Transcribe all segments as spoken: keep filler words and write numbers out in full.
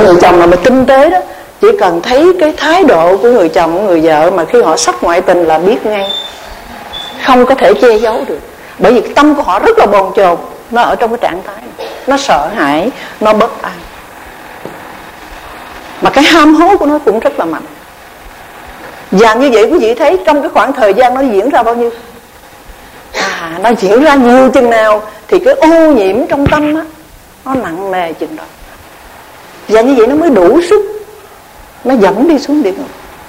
người chồng mà mình tinh tế đó, chỉ cần thấy cái thái độ của người chồng, của người vợ mà khi họ sắp ngoại tình là biết ngay, không có thể che giấu được. Bởi vì cái tâm của họ rất là bồn chồn, nó ở trong cái trạng thái này, nó sợ hãi, nó bất an, mà cái ham hố của nó cũng rất là mạnh. Và như vậy quý vị thấy trong cái khoảng thời gian nó diễn ra bao nhiêu? À, nó diễn ra nhiều chừng nào thì cái ô nhiễm trong tâm á, nó nặng nề chừng đó. Và như vậy nó mới đủ sức, nó dẫn đi xuống địa ngục.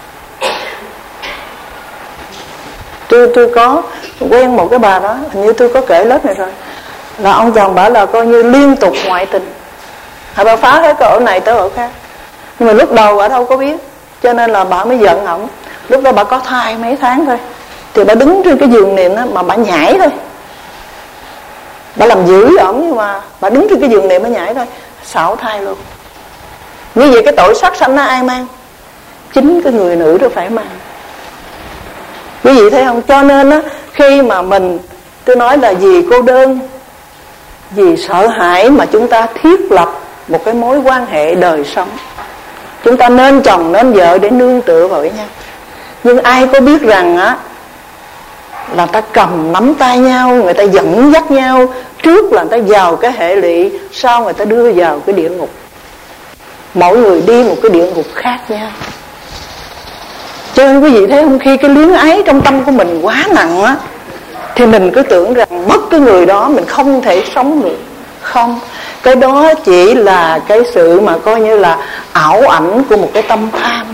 Tôi, tôi có quen một cái bà đó, hình như tôi có kể lớp này rồi, là ông chồng bảo là coi như liên tục ngoại tình, hay bà phá hết cái ổ này tới ổ khác. Nhưng mà lúc đầu bà đâu có biết, cho nên là bà mới giận ổng. Lúc đó bà có thai mấy tháng thôi, thì bà đứng trên cái giường niệm đó, mà bà nhảy thôi. Bà làm dữ ổng, nhưng mà bà đứng trên cái giường niệm bà nhảy thôi, xảo thai luôn. Như vậy cái tội sát sanh nó ai mang? Chính cái người nữ đó phải mang. Quý vị thấy không? Cho nên á, khi mà mình, tôi nói là vì cô đơn, vì sợ hãi mà chúng ta thiết lập một cái mối quan hệ đời sống. Chúng ta nên chồng nên vợ để nương tựa vào với nhau. Nhưng ai có biết rằng á, là ta cầm nắm tay nhau, người ta dẫn dắt nhau, trước là người ta vào cái hệ lụy, sau người ta đưa vào cái địa ngục. Mỗi người đi một cái địa ngục khác nhau. Cho nên quý vị thấy không, khi cái luyến ái trong tâm của mình quá nặng á, thì mình cứ tưởng rằng mất cái người đó mình không thể sống được. Không, cái đó chỉ là cái sự mà coi như là ảo ảnh của một cái tâm tham.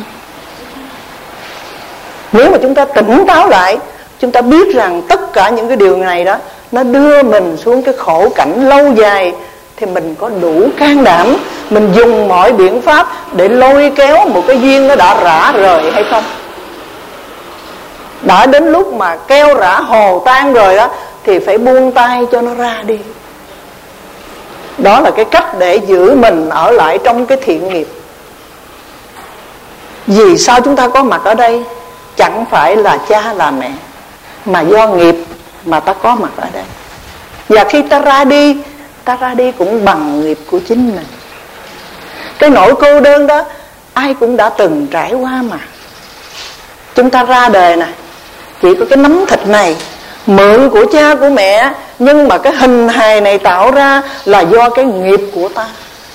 Nếu mà chúng ta tỉnh táo lại, chúng ta biết rằng tất cả những cái điều này đó, nó đưa mình xuống cái khổ cảnh lâu dài, thì mình có đủ can đảm, mình dùng mọi biện pháp để lôi kéo một cái duyên nó đã rã rời hay không. Đã đến lúc mà keo rã hồ tan rồi đó, thì phải buông tay cho nó ra đi. Đó là cái cách để giữ mình ở lại trong cái thiện nghiệp. Vì sao chúng ta có mặt ở đây? Chẳng phải là cha là mẹ, mà do nghiệp mà ta có mặt ở đây. Và khi ta ra đi, ta ra đi cũng bằng nghiệp của chính mình. Cái nỗi cô đơn đó ai cũng đã từng trải qua mà. Chúng ta ra đời nè, chỉ có cái nắm thịt này, mượn của cha của mẹ, nhưng mà cái hình hài này tạo ra là do cái nghiệp của ta.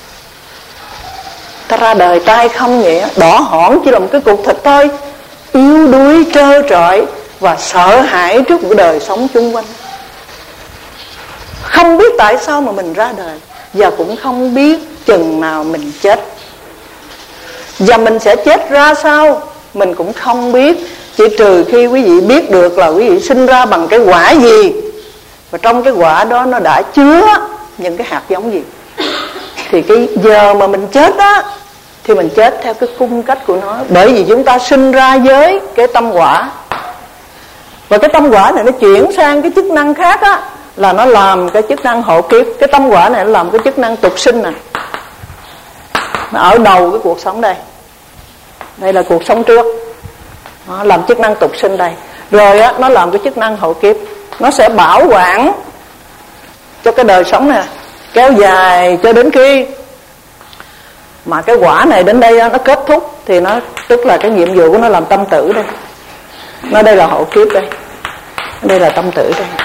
Ta ra đời tay không vậy, đỏ hỏn chỉ là một cái cục thịt thôi, yếu đuối trơ trọi và sợ hãi trước cuộc đời sống chung quanh. Không biết tại sao mà mình ra đời, và cũng không biết chừng nào mình chết. Và mình sẽ chết ra sao mình cũng không biết, chỉ trừ khi quý vị biết được là quý vị sinh ra bằng cái quả gì, và trong cái quả đó nó đã chứa những cái hạt giống gì. Thì cái giờ mà mình chết á, thì mình chết theo cái cung cách của nó. Bởi vì chúng ta sinh ra với cái tâm quả, và cái tâm quả này nó chuyển sang cái chức năng khác á, là nó làm cái chức năng hộ kiếp. Cái tâm quả này nó làm cái chức năng tục sinh nè, nó ở đầu cái cuộc sống đây. Đây là cuộc sống trước, nó làm chức năng tục sinh đây. Rồi á, nó làm cái chức năng hậu kiếp, nó sẽ bảo quản cho cái đời sống này kéo dài cho đến khi mà cái quả này đến đây á, nó kết thúc, thì nó tức là cái nhiệm vụ của nó làm tâm tử đây. Nó đây là hậu kiếp đây, đây là tâm tử đây.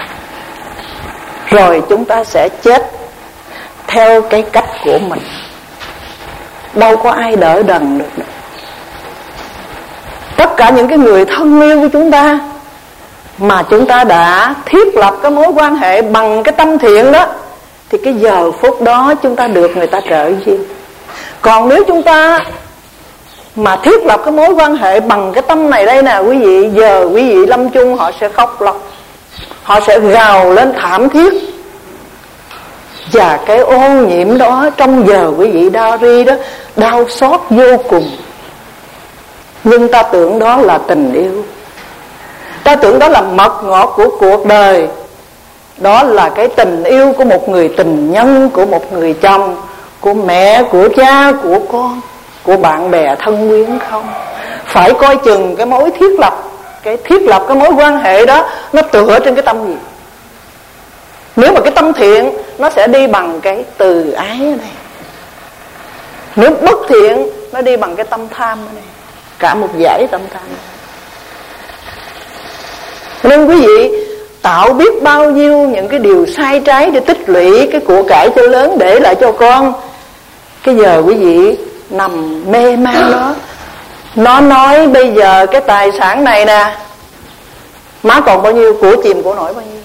Rồi chúng ta sẽ chết theo cái cách của mình, đâu có ai đỡ đần được đâu. Tất cả những cái người thân yêu của chúng ta mà chúng ta đã thiết lập cái mối quan hệ bằng cái tâm thiện đó, thì cái giờ phút đó chúng ta được người ta trợ duyên. Còn nếu chúng ta mà thiết lập cái mối quan hệ bằng cái tâm này đây nè quý vị, giờ quý vị lâm chung họ sẽ khóc lóc, họ sẽ gào lên thảm thiết. Và cái ô nhiễm đó trong giờ quý vị đau ri đó, đau xót vô cùng. Nhưng ta tưởng đó là tình yêu, ta tưởng đó là mật ngọt của cuộc đời. Đó là cái tình yêu của một người tình nhân, của một người chồng, của mẹ, của cha, của con, của bạn bè thân quyến không. Phải coi chừng cái mối thiết lập, cái thiết lập cái mối quan hệ đó nó tựa trên cái tâm gì. Nếu mà cái tâm thiện, nó sẽ đi bằng cái từ ái này. Nếu bất thiện nó đi bằng cái tâm tham này, cả một dãy tâm tham. Nên quý vị tạo biết bao nhiêu những cái điều sai trái để tích lũy cái của cải cho lớn để lại cho con. Cái giờ quý vị nằm mê man đó, nó nói bây giờ cái tài sản này nè, má còn bao nhiêu, của chìm của nổi bao nhiêu.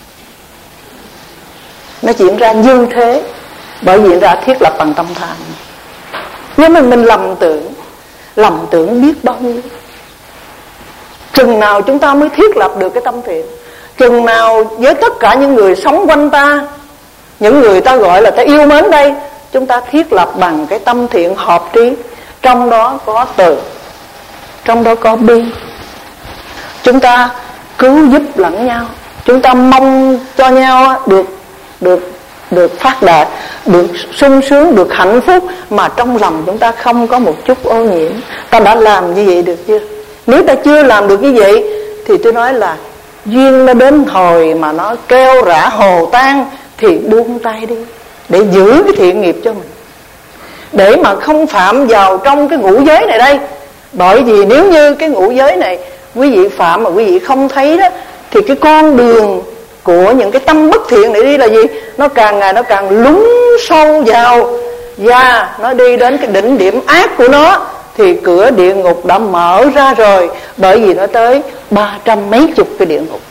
Nó diễn ra như thế bởi vì ra thiết lập bằng tâm tham. Nhưng mà mình lầm tưởng, lầm tưởng biết bao nhiêu. Chừng nào chúng ta mới thiết lập được cái tâm thiện? Chừng nào với tất cả những người sống quanh ta, những người ta gọi là ta yêu mến đây, chúng ta thiết lập bằng cái tâm thiện hợp trí. Trong đó có từ, trong đó có bi. Chúng ta cứu giúp lẫn nhau, chúng ta mong cho nhau được được được phát đạt, được sung sướng, được hạnh phúc, mà trong lòng chúng ta không có một chút ô nhiễm. Ta đã làm như vậy được chưa? Nếu ta chưa làm được như vậy thì tôi nói là duyên nó đến hồi mà nó kêu rã hồ tan thì buông tay đi, để giữ cái thiện nghiệp cho mình, để mà không phạm vào trong cái ngũ giới này đây. Bởi vì nếu như cái ngũ giới này quý vị phạm mà quý vị không thấy đó, thì cái con đường của những cái tâm bất thiện này đi là gì? Nó càng ngày nó càng lún sâu vào, và nó đi đến cái đỉnh điểm ác của nó, thì cửa địa ngục đã mở ra rồi. Bởi vì nó tới ba trăm mấy chục cái địa ngục,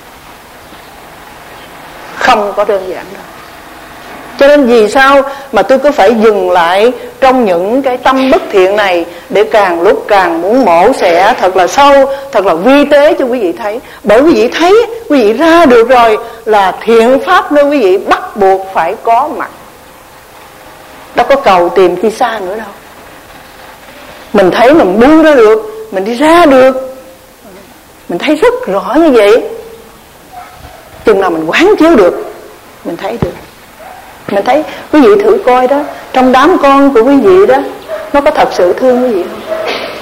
không có đơn giản đâu. Cho nên vì sao mà tôi cứ phải dừng lại trong những cái tâm bất thiện này, để càng lúc càng muốn mổ xẻ thật là sâu, thật là vi tế cho quý vị thấy. Bởi quý vị thấy, quý vị ra được rồi là thiện pháp nơi quý vị bắt buộc phải có mặt, đâu có cầu tìm khi xa nữa đâu. Mình thấy mình buông ra được, mình đi ra được, mình thấy rất rõ như vậy. Chừng nào mình quán chiếu được, mình thấy được. Mình thấy, quý vị thử coi đó, trong đám con của quý vị đó, nó có thật sự thương quý vị không?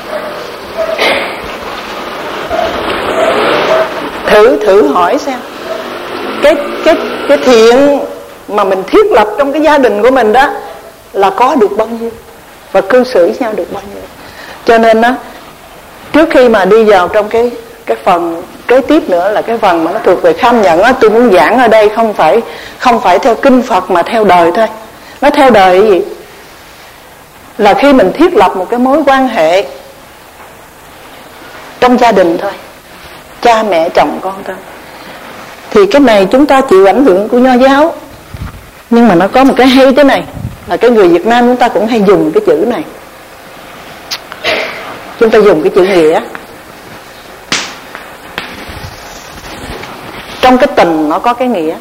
Thử thử hỏi xem, cái cái cái thiện mà mình thiết lập trong cái gia đình của mình đó là có được bao nhiêu, và cư xử với nhau được bao nhiêu. Cho nên đó, trước khi mà đi vào trong cái cái phần kế tiếp nữa là cái phần mà nó thuộc về kham nhận á, tôi muốn giảng ở đây không phải không phải theo kinh Phật mà theo đời thôi. Nó theo đời cái gì? Là khi mình thiết lập một cái mối quan hệ trong gia đình thôi, cha mẹ chồng con thôi, thì cái này chúng ta chịu ảnh hưởng của Nho giáo. Nhưng mà nó có một cái hay thế này, là cái người Việt Nam chúng ta cũng hay dùng cái chữ này. Chúng ta dùng cái chữ nghĩa. Trong cái tình nó có cái nghĩa.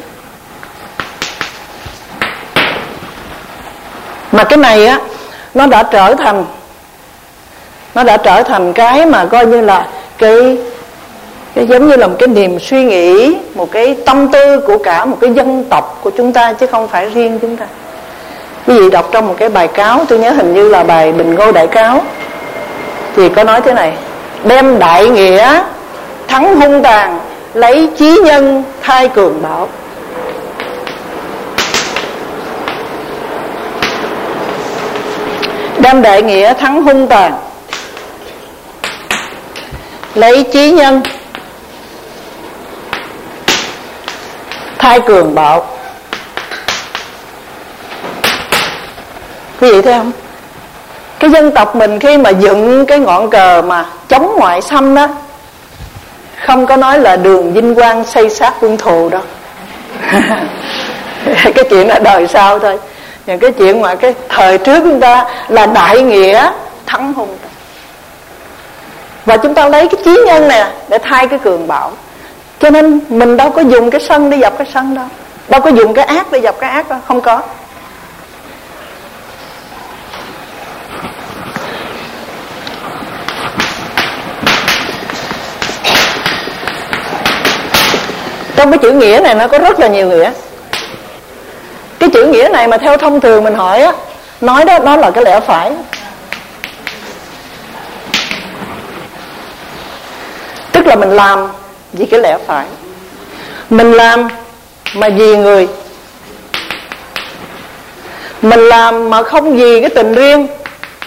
Mà cái này á, nó đã trở thành Nó đã trở thành cái mà coi như là Cái cái giống như là một cái niềm suy nghĩ, một cái tâm tư của cả một cái dân tộc của chúng ta, chứ không phải riêng chúng ta. Quý vị đọc trong một cái bài cáo, tôi nhớ hình như là bài Bình Ngô Đại Cáo, thì có nói thế này: đem đại nghĩa thắng hung tàn, lấy chí nhân thay cường bạo. Đem đại nghĩa thắng hung tàn, lấy chí nhân thay cường bạo. Quý vị thấy không? Cái dân tộc mình khi mà dựng cái ngọn cờ mà chống ngoại xâm đó, không có nói là đường vinh quang xây sát quân thù đâu. Cái chuyện ở đời sau thôi. Những cái chuyện mà cái thời trước chúng ta là đại nghĩa thắng hung. Và chúng ta lấy cái chí nhân này để thay cái cường bạo. Cho nên mình đâu có dùng cái sân để dập cái sân đâu, đâu có dùng cái ác để dập cái ác đâu, không có. Trong cái chữ nghĩa này nó có rất là nhiều nghĩa. Cái chữ nghĩa này mà theo thông thường mình hỏi á, nói đó nó là cái lẽ phải. Tức là mình làm vì cái lẽ phải, mình làm mà vì người, mình làm mà không vì cái tình riêng,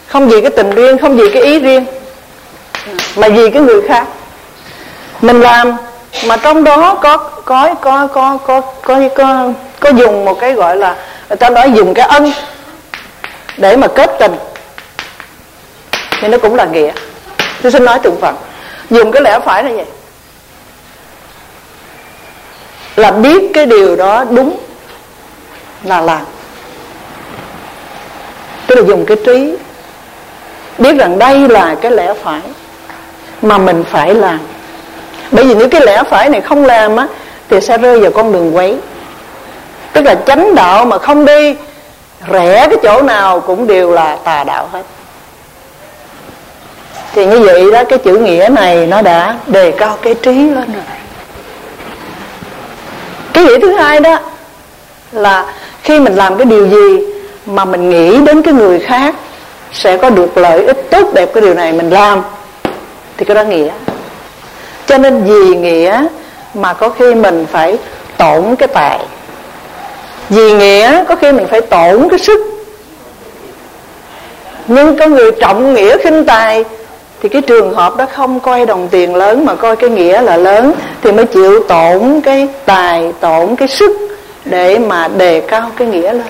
Không vì cái tình riêng, không vì cái ý riêng, mà vì cái người khác. Mình làm mà trong đó có có có có có có có, có dùng một cái gọi là, người ta nói dùng cái ân để mà kết tình, thì nó cũng là nghĩa. Tôi xin nói từng phần. Dùng cái lẽ phải là vậy, là biết cái điều đó đúng là làm. Tức là dùng cái trí, biết rằng đây là cái lẽ phải mà mình phải làm. Bởi vì nếu cái lẽ phải này không làm á, thì sẽ rơi vào con đường quấy. Tức là chánh đạo mà không đi, rẽ cái chỗ nào cũng đều là tà đạo hết. Thì như vậy đó, cái chữ nghĩa này nó đã đề cao cái trí lên rồi. Cái nghĩa thứ hai đó là khi mình làm cái điều gì mà mình nghĩ đến cái người khác sẽ có được lợi ích tốt đẹp cái điều này mình làm, thì cái đó nghĩa. Cho nên vì nghĩa mà có khi mình phải tổn cái tài, vì nghĩa có khi mình phải tổn cái sức. Nhưng có người trọng nghĩa khinh tài, thì cái trường hợp đó không coi đồng tiền lớn mà coi cái nghĩa là lớn, thì mới chịu tổn cái tài, tổn cái sức để mà đề cao cái nghĩa lên.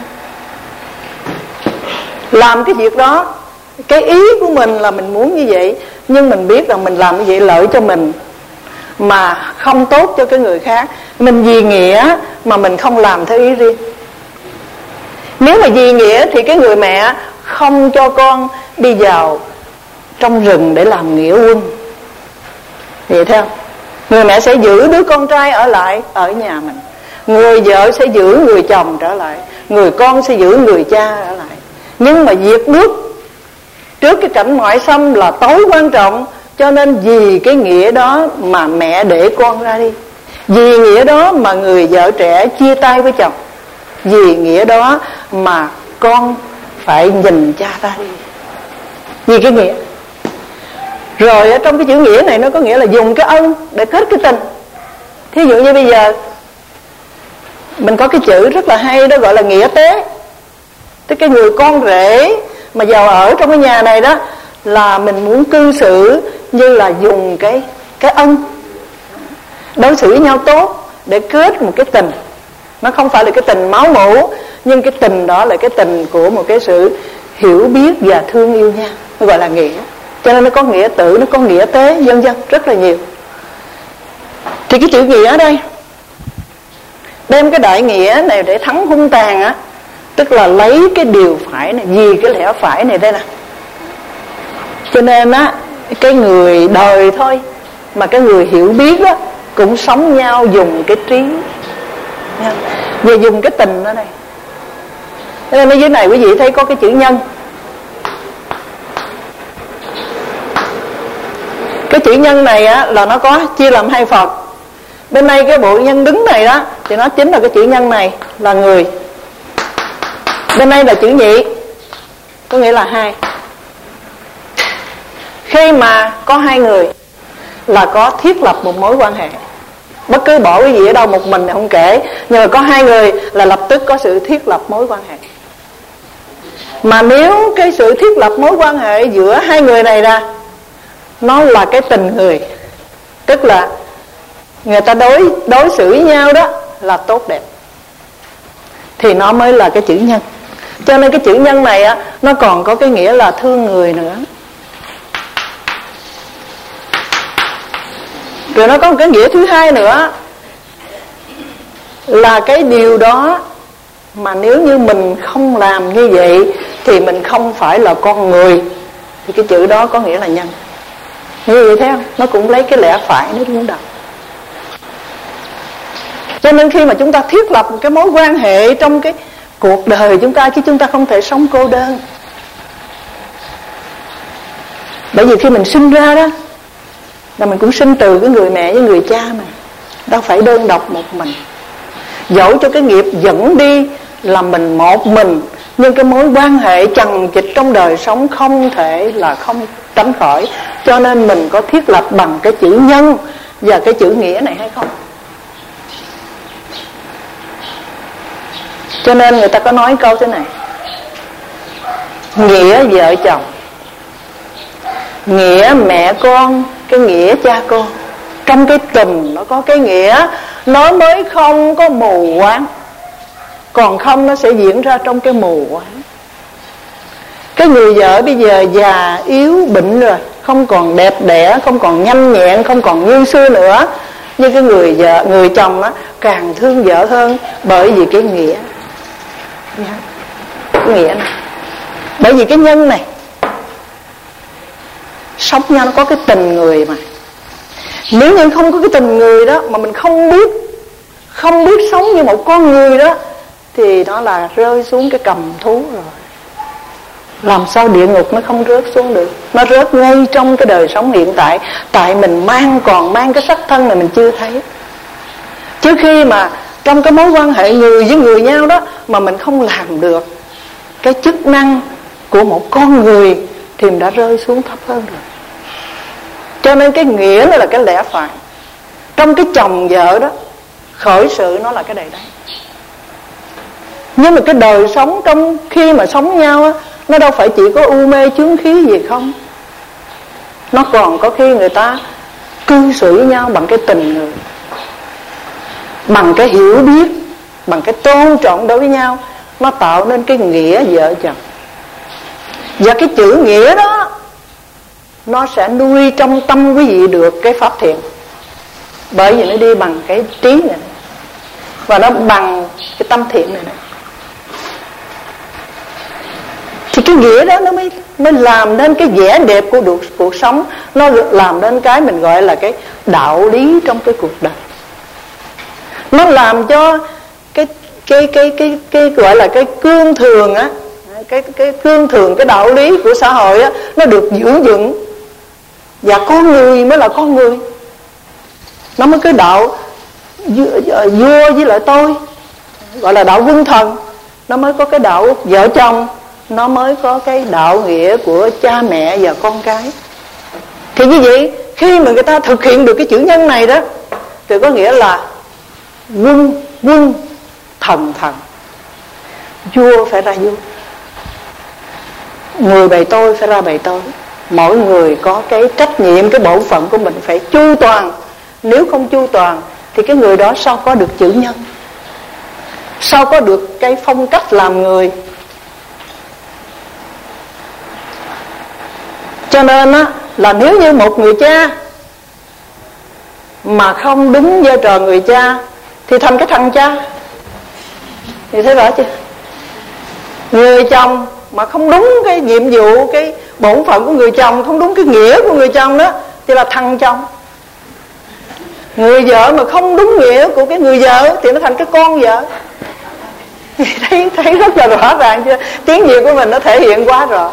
Làm cái việc đó, cái ý của mình là mình muốn như vậy, nhưng mình biết rằng mình làm như vậy lợi cho mình mà không tốt cho cái người khác. Mình vì nghĩa mà mình không làm theo ý riêng. Nếu mà vì nghĩa thì cái người mẹ không cho con đi vào trong rừng để làm nghĩa quân, vậy theo người mẹ sẽ giữ đứa con trai ở lại ở nhà mình, người vợ sẽ giữ người chồng trở lại, người con sẽ giữ người cha ở lại. Nhưng mà việc nước trước cái cảnh ngoại xâm là tối quan trọng, cho nên vì cái nghĩa đó mà mẹ để con ra đi, vì nghĩa đó mà người vợ trẻ chia tay với chồng, vì nghĩa đó mà con phải nhìn cha ta đi, vì cái nghĩa. Rồi ở trong cái chữ nghĩa này nó có nghĩa là dùng cái ân để kết cái tình. Thí dụ như bây giờ mình có cái chữ rất là hay đó, gọi là nghĩa tế. Tức cái người con rể mà vào ở trong cái nhà này đó, là mình muốn cư xử như là dùng cái cái ân, đối xử với nhau tốt để kết một cái tình. Nó không phải là cái tình máu mủ, nhưng cái tình đó là cái tình của một cái sự hiểu biết và thương yêu nhau, nó gọi là nghĩa. Cho nên nó có nghĩa tử, nó có nghĩa tế, vân vân, rất là nhiều. Thì cái chữ nghĩa ở đây đem cái đại nghĩa này để thắng hung tàn á, tức là lấy cái điều phải này, vì cái lẽ phải này đây nè. Cho nên á, cái người đời thôi mà cái người hiểu biết á cũng sống nhau dùng cái trí và dùng cái tình ở đây. Cho nên ở dưới này quý vị thấy có cái chữ nhân. Cái chữ nhân này á là nó có chia làm hai phần. Bên đây cái bộ nhân đứng này đó thì nó chính là cái chữ nhân này là người. Bên đây là chữ nhị, có nghĩa là hai. Khi mà có hai người là có thiết lập một mối quan hệ. Bất cứ bỏ cái gì ở đâu một mình thì không kể, nhưng mà có hai người là lập tức có sự thiết lập mối quan hệ. Mà nếu cái sự thiết lập mối quan hệ giữa hai người này ra, nó là cái tình người, tức là người ta đối đối xử với nhau đó là tốt đẹp, thì nó mới là cái chữ nhân. Cho nên cái chữ nhân này á, nó còn có cái nghĩa là thương người nữa. Rồi nó có một cái nghĩa thứ hai nữa, là cái điều đó mà nếu như mình không làm như vậy thì mình không phải là con người, thì cái chữ đó có nghĩa là nhân. Như vậy thấy không? Nó cũng lấy cái lẽ phải nó đứng đầu. Cho nên khi mà chúng ta thiết lập một cái mối quan hệ trong cái cuộc đời chúng ta, chứ chúng ta không thể sống cô đơn. Bởi vì khi mình sinh ra đó là mình cũng sinh từ cái người mẹ với người cha mà, đâu phải đơn độc một mình. Dẫu cho cái nghiệp dẫn đi là mình một mình, nhưng cái mối quan hệ chằng chịt trong đời sống không thể là không tránh khỏi. Cho nên mình có thiết lập bằng cái chữ nhân và cái chữ nghĩa này hay không? Cho nên người ta có nói câu thế này: nghĩa vợ chồng nghĩa mẹ con, cái nghĩa cha con. Trong cái tình nó có cái nghĩa, nó mới không có mù quáng. Còn không nó sẽ diễn ra trong cái mù quáng. Cái người vợ bây giờ già yếu bệnh rồi, không còn đẹp đẽ, không còn nhanh nhẹn, không còn như xưa nữa. Nhưng cái người vợ, người chồng á, càng thương vợ hơn. Bởi vì cái nghĩa, cái nghĩa này, bởi vì cái nhân này sống nhau nó có cái tình người mà. Nếu như không có cái tình người đó, mà mình không biết Không biết sống như một con người đó, thì nó là rơi xuống cái cầm thú rồi. Làm sao địa ngục nó không rớt xuống được? Nó rớt ngay trong cái đời sống hiện tại. Tại mình mang còn mang cái sắc thân này mình chưa thấy. Trước khi mà trong cái mối quan hệ người với người nhau đó, mà mình không làm được cái chức năng của một con người, thì mình đã rơi xuống thấp hơn rồi. Cho nên cái nghĩa nó là cái lẽ phải. Trong cái chồng vợ đó, khởi sự nó là cái đời đấy. Nhưng mà cái đời sống trong khi mà sống nhau á, nó đâu phải chỉ có u mê chướng khí gì không. Nó còn có khi người ta cư xử với nhau bằng cái tình người, bằng cái hiểu biết, bằng cái tôn trọng đối với nhau. Nó tạo nên cái nghĩa vợ chồng. Và cái chữ nghĩa đó, nó sẽ nuôi trong tâm quý vị được cái pháp thiện. Bởi vì nó đi bằng cái trí này, và nó bằng cái tâm thiện này, này. Thì cái nghĩa đó nó mới, mới làm nên cái vẻ đẹp của cuộc, cuộc sống. Nó làm nên cái mình gọi là cái đạo lý trong cái cuộc đời. Nó làm cho cái cái cái cái cái gọi là cái cương thường á, cái cái cương thường, cái đạo lý của xã hội á, nó được giữ vững. Và con người mới là con người. Nó mới cái đạo vua với lại tôi, gọi là đạo quân thần. Nó mới có cái đạo vợ chồng. Nó mới có cái đạo nghĩa của cha mẹ và con cái. Thì như vậy, khi mà người ta thực hiện được cái chữ nhân này đó, thì có nghĩa là quân, quân, thần, thần. Vua phải ra vua, người bày tôi phải ra bày tôi. Mỗi người có cái trách nhiệm, cái bổn phận của mình phải chu toàn. Nếu không chu toàn thì cái người đó sao có được chữ nhân, sao có được cái phong cách làm người. Cho nên á, là nếu như một người cha mà không đúng vai trò người cha, thì thành cái thằng cha. Thì thấy rõ chưa? Người chồng mà không đúng cái nhiệm vụ, cái bổn phận của người chồng, không đúng cái nghĩa của người chồng đó, thì là thằng chồng. Người vợ mà không đúng nghĩa của cái người vợ, thì nó thành cái con vợ. thấy, thấy rất là rõ ràng chưa? Tiếng Việt của mình nó thể hiện quá rõ.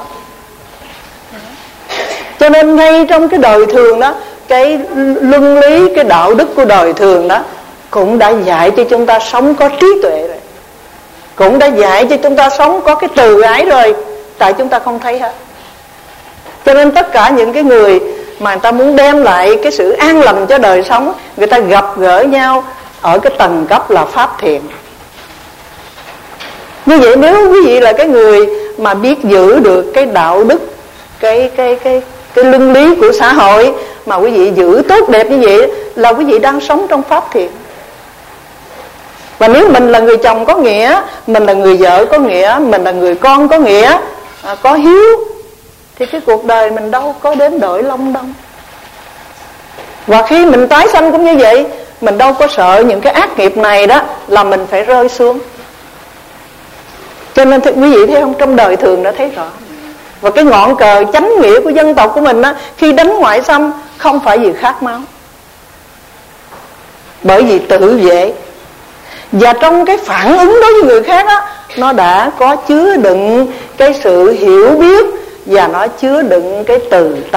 Cho nên ngay trong cái đời thường đó, cái luân lý, cái đạo đức của đời thường đó cũng đã dạy cho chúng ta sống có trí tuệ rồi, cũng đã dạy cho chúng ta sống có cái từ ái rồi. Tại chúng ta không thấy hết. Cho nên tất cả những cái người mà người ta muốn đem lại cái sự an lành cho đời sống, người ta gặp gỡ nhau ở cái tầng cấp là pháp thiện. Như vậy nếu quý vị là cái người mà biết giữ được cái đạo đức, cái cái cái cái luân lý của xã hội, mà quý vị giữ tốt đẹp như vậy, là quý vị đang sống trong pháp thiện. Và nếu mình là người chồng có nghĩa, mình là người vợ có nghĩa, mình là người con có nghĩa, à, có hiếu, thì cái cuộc đời mình đâu có đến đổi long đong. Và khi mình tái sanh cũng như vậy, mình đâu có sợ những cái ác nghiệp này đó là mình phải rơi xuống. Cho nên thì, quý vị thấy không, trong đời thường đã thấy rõ. Và cái ngọn cờ chánh nghĩa của dân tộc của mình á, khi đánh ngoại xâm không phải vì khát máu, bởi vì tự vệ. Và trong cái phản ứng đối với người khác á, nó đã có chứa đựng cái sự hiểu biết, và nó chứa đựng cái từ tâm.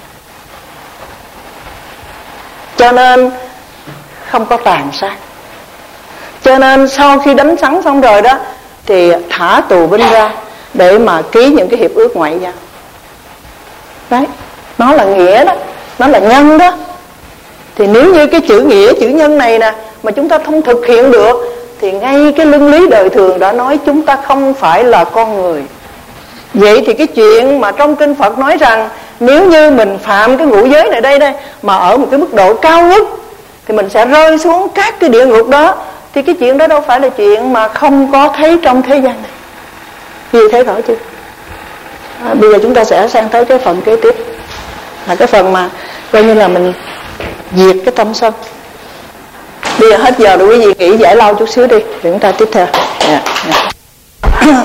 Cho nên không có tàn sát. Cho nên sau khi đánh thắng xong rồi đó, thì thả tù binh ra để mà ký những cái hiệp ước ngoại giao. Đấy, nó là nghĩa đó, nó là nhân đó. Thì nếu như cái chữ nghĩa, chữ nhân này nè mà chúng ta không thực hiện được, thì ngay cái luân lý đời thường đã nói chúng ta không phải là con người. Vậy thì cái chuyện mà trong kinh Phật nói rằng nếu như mình phạm cái ngũ giới này đây đây mà ở một cái mức độ cao nhất thì mình sẽ rơi xuống các cái địa ngục đó. Thì cái chuyện đó đâu phải là chuyện mà không có thấy trong thế gian này. Vì thấy rõ chưa? À, bây giờ chúng ta sẽ sang tới cái phần kế tiếp, là cái phần mà coi như là mình diệt cái tâm sân. Bây giờ hết giờ rồi, quý vị nghỉ giải lao chút xíu đi, để chúng ta tiếp theo. Yeah, yeah.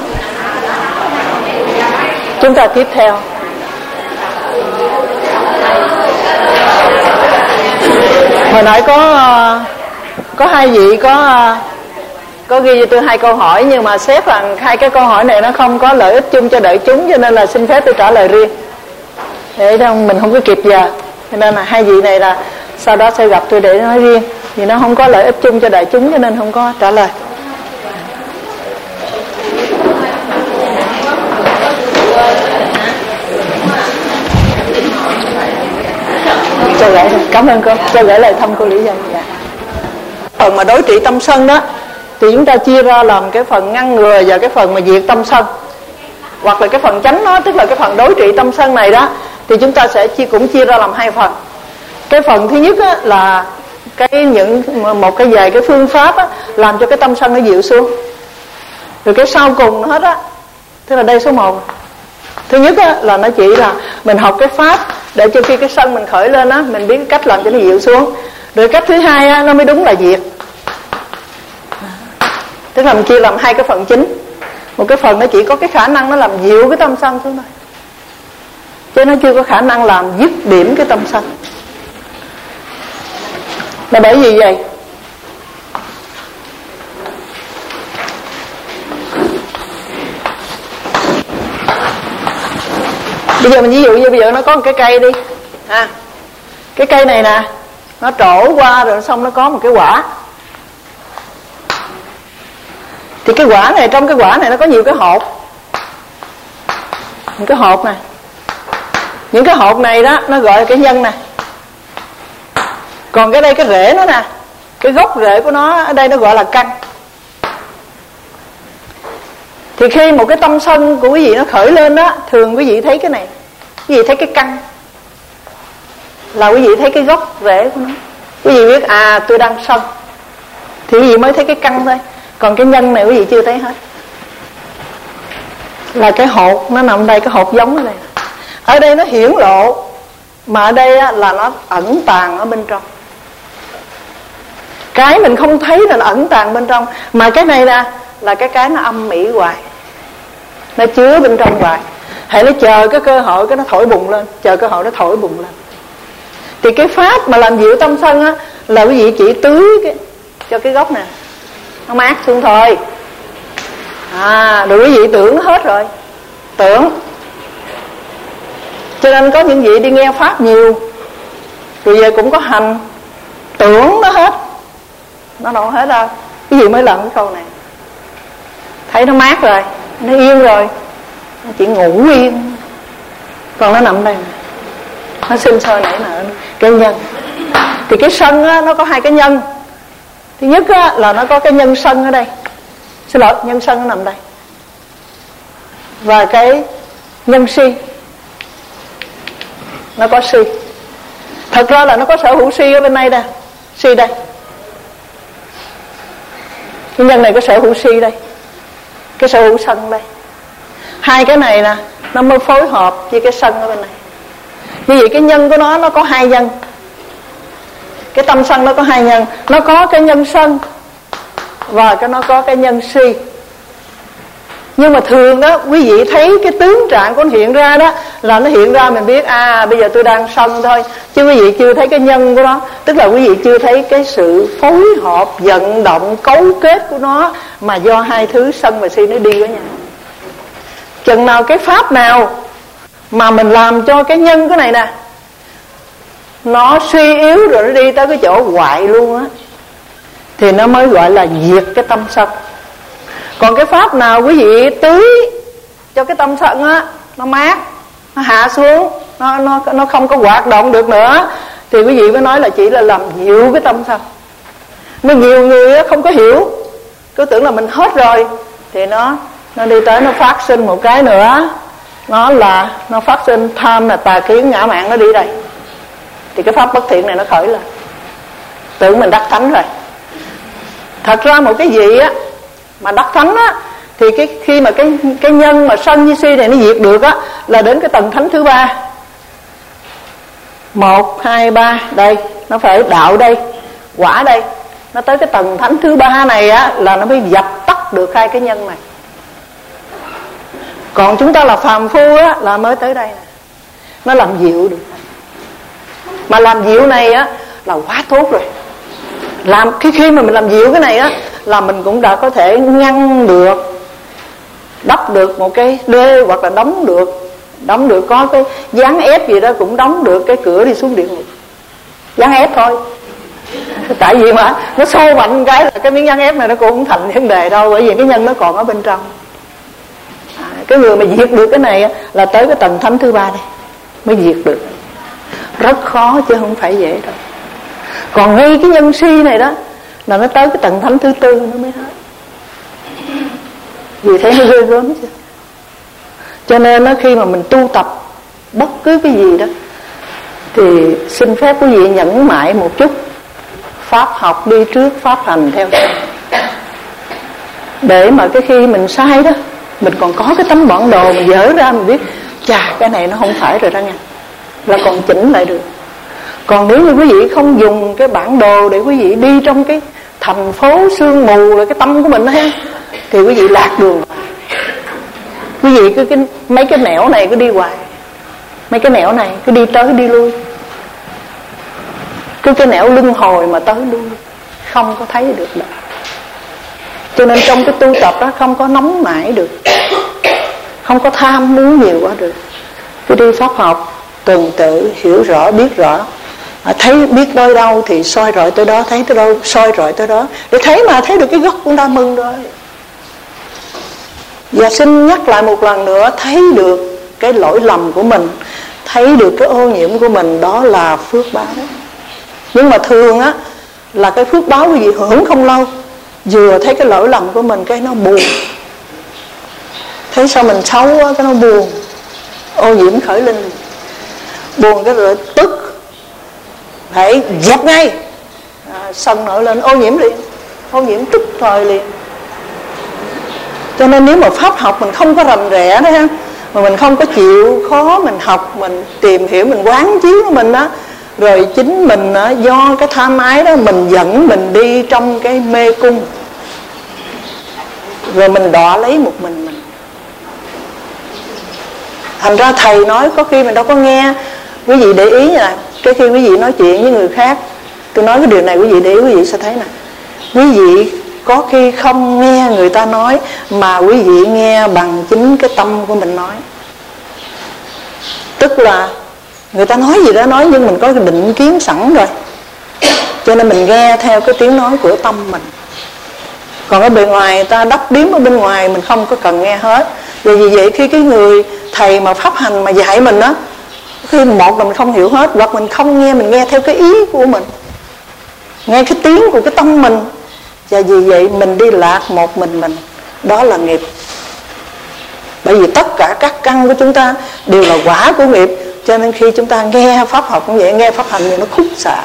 Chúng ta tiếp theo. Hồi nãy có có hai vị có có ghi cho tôi hai câu hỏi, nhưng mà sếp rằng hai cái câu hỏi này nó không có lợi ích chung cho đại chúng, cho nên là xin phép tôi trả lời riêng, để không mình không có kịp giờ. Cho nên là hai vị này là sau đó sẽ gặp tôi để nói riêng, vì nó không có lợi ích chung cho đại chúng cho nên không có trả lời. Cho gửi, cảm ơn cô, cho gửi lời thăm cô Lý Dân. Dạ. Phần mà đối trị tâm sân đó thì chúng ta chia ra làm cái phần ngăn ngừa và cái phần mà diệt tâm sân, hoặc là cái phần tránh nó, tức là cái phần đối trị tâm sân này đó, thì chúng ta sẽ chia cũng chia ra làm hai phần. Cái phần thứ nhất á, là cái những một cái vài cái phương pháp á, làm cho cái tâm sân nó dịu xuống. Rồi cái sau cùng nó hết á, tức là đây số một. Thứ nhất á, là nó chỉ là mình học cái pháp để cho khi cái sân mình khởi lên á, mình biết cách làm cho nó dịu xuống. Rồi cách thứ hai á, nó mới đúng là diệt. Tức là mình chia làm hai cái phần chính. Một cái phần nó chỉ có cái khả năng nó làm dịu cái tâm sân xuống thôi, chứ nó chưa có khả năng làm dứt điểm cái tâm sân. Là bởi vì vậy bây giờ mình ví dụ như bây giờ nó có một cái cây đi ha, cái cây này nè nó trổ qua rồi xong nó có một cái quả, thì cái quả này, trong cái quả này nó có nhiều cái hột, những cái hột này, những cái hột này đó nó gọi là cái nhân nè. Còn cái đây cái rễ nó nè, cái gốc rễ của nó ở đây nó gọi là căn. Thì khi một cái tâm sân của quý vị nó khởi lên đó, thường quý vị thấy cái này, quý vị thấy cái căn, là quý vị thấy cái gốc rễ của nó. Quý vị biết à tôi đang sân, thì quý vị mới thấy cái căn thôi. Còn cái nhân này quý vị chưa thấy hết. Là cái hột nó nằm đây, cái hột giống ở đây. Ở đây nó hiển lộ, mà ở đây á, là nó ẩn tàng ở bên trong. Cái mình không thấy là nó ẩn tàng bên trong, mà cái này nè là cái cái nó âm mỹ hoài, nó chứa bên trong hoài. Hãy nó chờ cái cơ hội cái nó thổi bùng lên, chờ cơ hội nó thổi bùng lên. Thì cái pháp mà làm dịu tâm sân á, là quý vị chỉ tưới cái, cho cái gốc nè nó mát xuống thôi. À rồi quý vị tưởng nó hết rồi, tưởng. Cho nên có những vị đi nghe pháp nhiều rồi về cũng có hành, tưởng nó hết, nó đâu hết đâu. Cái gì mới làm cái câu này, thấy nó mát rồi, nó yên rồi, nó chỉ ngủ yên, còn nó nằm đây nó sinh sôi nảy nở cái nhân. Thì cái sân á, nó có hai cái nhân. Thứ nhất á, là nó có cái nhân sân ở đây, xin lỗi, nhân sân nó nằm đây, và cái nhân si, nó có si. Thật ra là nó có sở hữu si ở bên đây nè, si đây. Cái nhân này có sở hữu si đây, cái sở hữu sân đây. Hai cái này nè nó mới phối hợp với cái sân ở bên này. Như vậy cái nhân của nó nó có hai nhân. Cái tâm sân nó có hai nhân, nó có cái nhân sân và cái nó có cái nhân si. Nhưng mà thường đó quý vị thấy cái tướng trạng của nó hiện ra đó, là nó hiện ra mình biết à bây giờ tôi đang sân thôi, chứ quý vị chưa thấy cái nhân của nó. Tức là quý vị chưa thấy cái sự phối hợp, vận động, cấu kết của nó, mà do hai thứ sân và si nó đi với nhau. Chừng nào cái pháp nào mà mình làm cho cái nhân cái này nè nó suy yếu rồi nó đi tới cái chỗ hoại luôn á, thì nó mới gọi là diệt cái tâm sân. Còn cái pháp nào quý vị tưới cho cái tâm sân á, nó mát, nó hạ xuống, nó, nó, nó không có hoạt động được nữa, thì quý vị mới nói là chỉ là làm dịu cái tâm sân. Mà nhiều người không có hiểu, cứ tưởng là mình hết rồi, thì nó nó đi tới nó phát sinh một cái nữa, nó là nó phát sinh tham là tà kiến ngã mạn, nó đi đây thì cái pháp bất thiện này nó khởi lên, tưởng mình đắc thánh rồi. Thật ra một cái gì á mà đắc thánh á thì cái khi mà cái cái nhân mà sân như si này nó diệt được á là đến cái tầng thánh thứ ba. Một, hai, ba, đây nó phải đạo đây, quả đây, nó tới cái tầng thánh thứ ba này á là nó mới dập tắt được hai cái nhân này. Còn chúng ta là phàm phu á là mới tới đây nè, nó làm dịu được. Mà làm dịu này á là quá tốt rồi. Làm cái khi mà mình làm dịu cái này á là mình cũng đã có thể ngăn được, đắp được một cái đê, hoặc là đóng được, đóng được có cái dán ép gì đó cũng đóng được cái cửa đi xuống địa ngục. Dán ép thôi. Tại vì mà nó xô mạnh cái là cái miếng dán ép này nó cũng không thành vấn đề đâu, bởi vì cái nhân nó còn ở bên trong. À, cái người mà diệt được cái này á, là tới cái tầng thánh thứ ba đây mới diệt được. Rất khó chứ không phải dễ đâu. Còn ngay cái nhân si này đó là nó tới cái tầng thánh thứ tư nó mới hết. Vì thế nó ghê gớm chứ. Cho nên nó khi mà mình tu tập bất cứ cái gì đó thì xin phép quý vị nhẫn mại một chút, pháp học đi trước, pháp hành theo sau, để mà cái khi mình sai đó mình còn có cái tấm bản đồ mình dở ra, mình biết chà cái này nó không phải rồi đó nha, là còn chỉnh lại được. Còn nếu như quý vị không dùng cái bản đồ để quý vị đi trong cái thành phố sương mù là cái tâm của mình đó ha, thì quý vị lạc đường. Quý vị cứ cái, mấy cái nẻo này cứ đi hoài, mấy cái nẻo này cứ đi tới đi lui, cứ cái nẻo luân hồi mà tới lui, không có thấy được đâu. Cho nên trong cái tu tập đó không có nóng nảy được, không có tham muốn nhiều quá được. Cứ đi pháp học tuần tự, hiểu rõ biết rõ, à, thấy biết tới đâu thì soi rọi tới đó, thấy tới đâu soi rọi tới đó, để thấy mà thấy được cái gốc cũng đã mừng rồi. Và xin nhắc lại một lần nữa, thấy được cái lỗi lầm của mình, thấy được cái ô nhiễm của mình, đó là phước báo đó. Nhưng mà thường á là cái phước báo quý vị hưởng không lâu, vừa thấy cái lỗi lầm của mình cái nó buồn, thấy sao mình xấu quá cái nó buồn, ô nhiễm khởi lên, buồn cái rồi tức, phải dẹp ngay, à, sân nổi lên, ô nhiễm liền, ô nhiễm tức thời liền. Cho nên nếu mà pháp học mình không có rành rẽ đó ha, mà mình không có chịu khó mình học, mình tìm hiểu, mình quán chiếu của mình đó, rồi chính mình đó, do cái tham ái đó mình dẫn mình đi trong cái mê cung, rồi mình đọa lấy một mình mình. Thành ra thầy nói có khi mình đâu có nghe. Quý vị để ý nha, cái khi quý vị nói chuyện với người khác, tôi nói cái điều này quý vị để ý, quý vị sẽ thấy nè, quý vị có khi không nghe người ta nói, mà quý vị nghe bằng chính cái tâm của mình nói. Tức là người ta nói gì đó nói, nhưng mình có cái định kiến sẵn rồi, cho nên mình nghe theo cái tiếng nói của tâm mình. Còn ở bên ngoài người ta đắp điếm ở bên ngoài, mình không có cần nghe hết. Vì vì vậy khi cái người thầy mà pháp hành mà dạy mình đó, khi một là mình không hiểu hết, hoặc mình không nghe, mình nghe theo cái ý của mình, nghe cái tiếng của cái tâm mình, và vì vậy mình đi lạc một mình mình. Đó là nghiệp. Bởi vì tất cả các căn của chúng ta đều là quả của nghiệp. Cho nên khi chúng ta nghe pháp học cũng vậy, nghe pháp hành thì nó khúc xạ.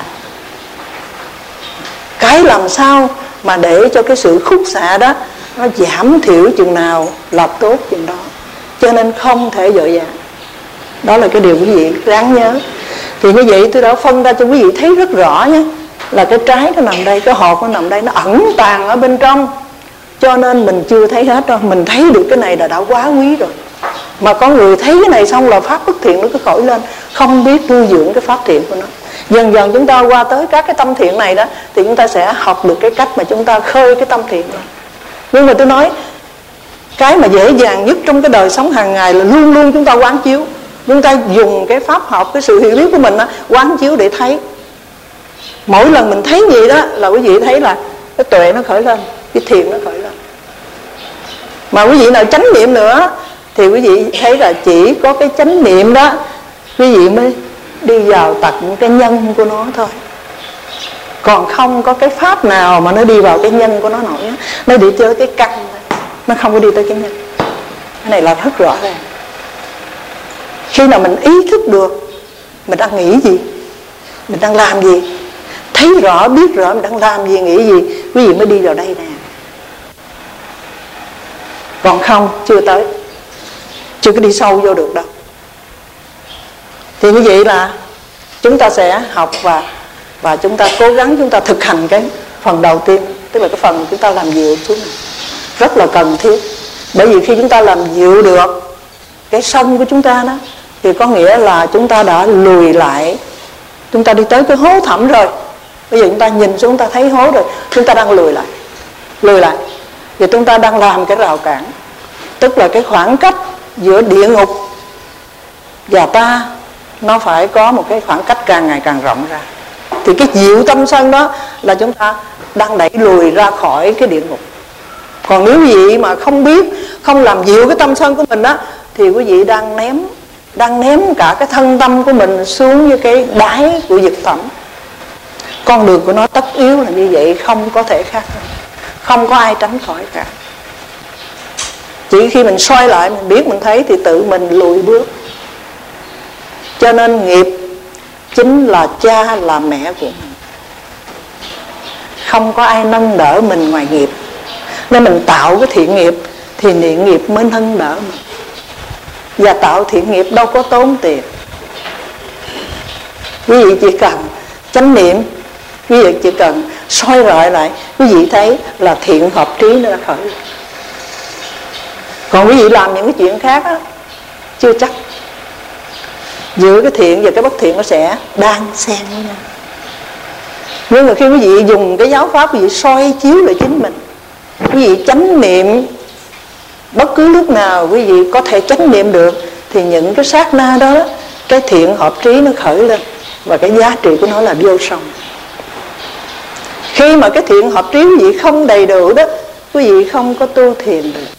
Cái làm sao mà để cho cái sự khúc xạ đó nó giảm thiểu chừng nào là tốt chừng đó. Cho nên không thể dội dàng. Đó là cái điều quý vị ráng nhớ. Thì như vậy tôi đã phân ra cho quý vị thấy rất rõ nhé, là cái trái nó nằm đây, cái hột nó nằm đây, nó ẩn tàng ở bên trong. Cho nên mình chưa thấy hết đâu. Mình thấy được cái này là đã quá quý rồi. Mà có người thấy cái này xong là pháp bất thiện nó cứ khởi lên, không biết nuôi dưỡng cái pháp thiện của nó. Dần dần chúng ta qua tới các cái tâm thiện này đó, thì chúng ta sẽ học được cái cách mà chúng ta khơi cái tâm thiện này. Nhưng mà tôi nói, cái mà dễ dàng nhất trong cái đời sống hàng ngày là luôn luôn chúng ta quán chiếu. Chúng ta dùng cái pháp học, cái sự hiểu biết của mình đó, quán chiếu để thấy. Mỗi lần mình thấy gì đó là quý vị thấy là cái tuệ nó khởi lên, cái thiền nó khởi lên. Mà quý vị nào chánh niệm nữa thì quý vị thấy là chỉ có cái chánh niệm đó quý vị mới đi vào tận cái nhân của nó thôi. Còn không có cái pháp nào mà nó đi vào cái nhân của nó nổi. Nó đi chơi cái căn, nó không có đi tới cái nhân. Cái này là rất rõ ràng. Khi nào mình ý thức được mình đang nghĩ gì, mình đang làm gì, thấy rõ biết rõ mình đang làm gì, nghĩ gì, quý vị mới đi vào đây nè. Còn không chưa tới, chưa có đi sâu vô được đâu. Thì như vậy là chúng ta sẽ học và và chúng ta cố gắng chúng ta thực hành cái phần đầu tiên, tức là cái phần chúng ta làm dịu xuống này, rất là cần thiết. Bởi vì khi chúng ta làm dịu được cái sân của chúng ta đó, thì có nghĩa là chúng ta đã lùi lại, chúng ta đi tới cái hố thẳm rồi. Bây giờ chúng ta nhìn xuống, chúng ta thấy hố rồi, chúng ta đang lùi lại, lùi lại, và chúng ta đang làm cái rào cản, tức là cái khoảng cách giữa địa ngục và ta nó phải có một cái khoảng cách càng ngày càng rộng ra. Thì cái dịu tâm sân đó là chúng ta đang đẩy lùi ra khỏi cái địa ngục. Còn nếu quý vị mà không biết, không làm dịu cái tâm sân của mình đó, thì quý vị đang ném đang ném cả cái thân tâm của mình xuống với cái đáy của vực thẳm. Con đường của nó tất yếu là như vậy, không có thể khác, không có ai tránh khỏi cả. Chỉ khi mình xoay lại, mình biết, mình thấy thì tự mình lùi bước. Cho nên nghiệp chính là cha là mẹ của mình, không có ai nâng đỡ mình ngoài nghiệp. Nên mình tạo cái thiện nghiệp thì thiện nghiệp mới nâng đỡ mình. Và tạo thiện nghiệp đâu có tốn tiền. Quý vị chỉ cần chánh niệm, quý vị chỉ cần soi rọi lại, quý vị thấy là thiện hợp trí nó đã khởi. Còn quý vị làm những cái chuyện khác á, chưa chắc. Giữa cái thiện và cái bất thiện nó sẽ đan xen với nhau. Nhưng mà khi quý vị dùng cái giáo pháp, quý vị soi chiếu lại chính mình, quý vị chánh niệm bất cứ lúc nào quý vị có thể chánh niệm được, thì những cái sát na đó, cái thiện hợp trí nó khởi lên, và cái giá trị của nó là vô song. Khi mà cái thiện hợp trí quý vị không đầy đủ đó, quý vị không có tu thiền được.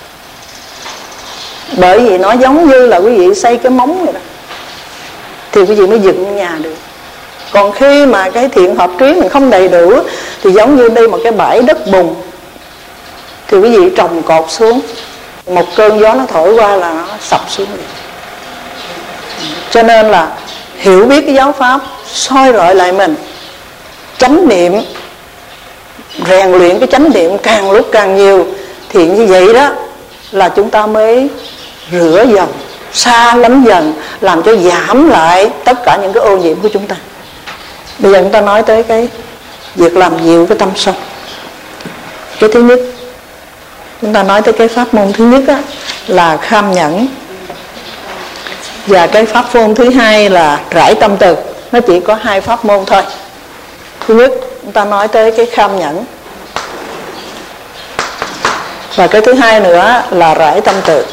Bởi vì nó giống như là quý vị xây cái móng vậy đó, thì quý vị mới dựng nhà được. Còn khi mà cái thiện hợp trí mình không đầy đủ, thì giống như đây một cái bãi đất bùn, thì quý vị trồng cột xuống, một cơn gió nó thổi qua là nó sập xuống rồi. Cho nên là hiểu biết cái giáo pháp, soi rọi lại mình, chánh niệm, rèn luyện cái chánh niệm càng lúc càng nhiều, thì như vậy đó là chúng ta mới rửa dần, xa lánh dần, làm cho giảm lại tất cả những cái ô nhiễm của chúng ta. Bây giờ chúng ta nói tới cái việc làm dịu cái tâm sân. Cái thứ nhất, chúng ta nói tới cái pháp môn thứ nhất á, là kham nhẫn. Và cái pháp môn thứ hai là rải tâm từ. Nó chỉ có hai pháp môn thôi. Thứ nhất, chúng ta nói tới cái kham nhẫn. Và cái thứ hai nữa là rải tâm từ.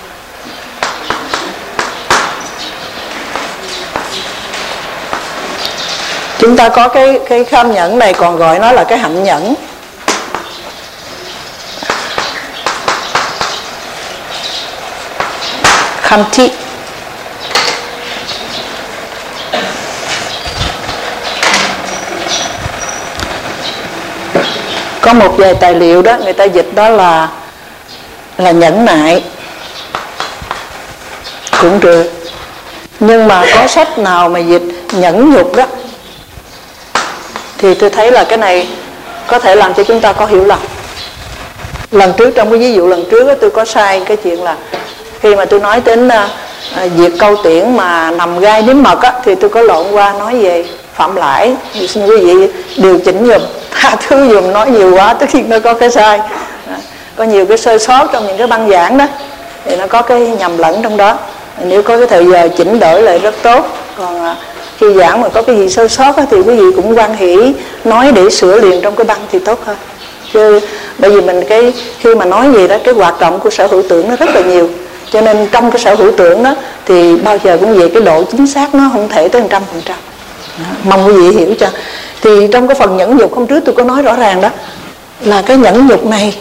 Chúng ta có cái, cái kham nhẫn này còn gọi nó là cái hạnh nhẫn. Kham thi. Có một vài tài liệu đó người ta dịch đó là là nhẫn nại cũng được. Nhưng mà có sách nào mà dịch nhẫn nhục đó, thì tôi thấy là cái này có thể làm cho chúng ta có hiểu lầm. Lần trước, trong cái ví dụ lần trước đó, tôi có sai cái chuyện là khi mà tôi nói đến à, việc câu tiễn mà nằm gai nếm mật á, thì tôi có lộn qua nói về phạm lãi. Xin quý vị điều chỉnh dùm, tha thứ dùm, nói nhiều quá tất nhiên nó có cái sai, à, có nhiều cái sơ sót trong những cái băng giảng đó, thì nó có cái nhầm lẫn trong đó. Nếu có cái thời giờ chỉnh đổi lại rất tốt. Còn à, khi giảng mà có cái gì sơ sót á, thì quý vị cũng hoan hỷ nói để sửa liền trong cái băng thì tốt hơn. Chứ bởi vì mình cái khi mà nói gì đó, cái hoạt động của sở hữu tưởng nó rất là nhiều, cho nên trong cái sở hữu tưởng đó thì bao giờ cũng vậy, cái độ chính xác nó không thể tới một trăm phần trăm. Mong quý vị hiểu cho. Thì trong cái phần nhẫn nhục hôm trước tôi có nói rõ ràng đó, là cái nhẫn nhục này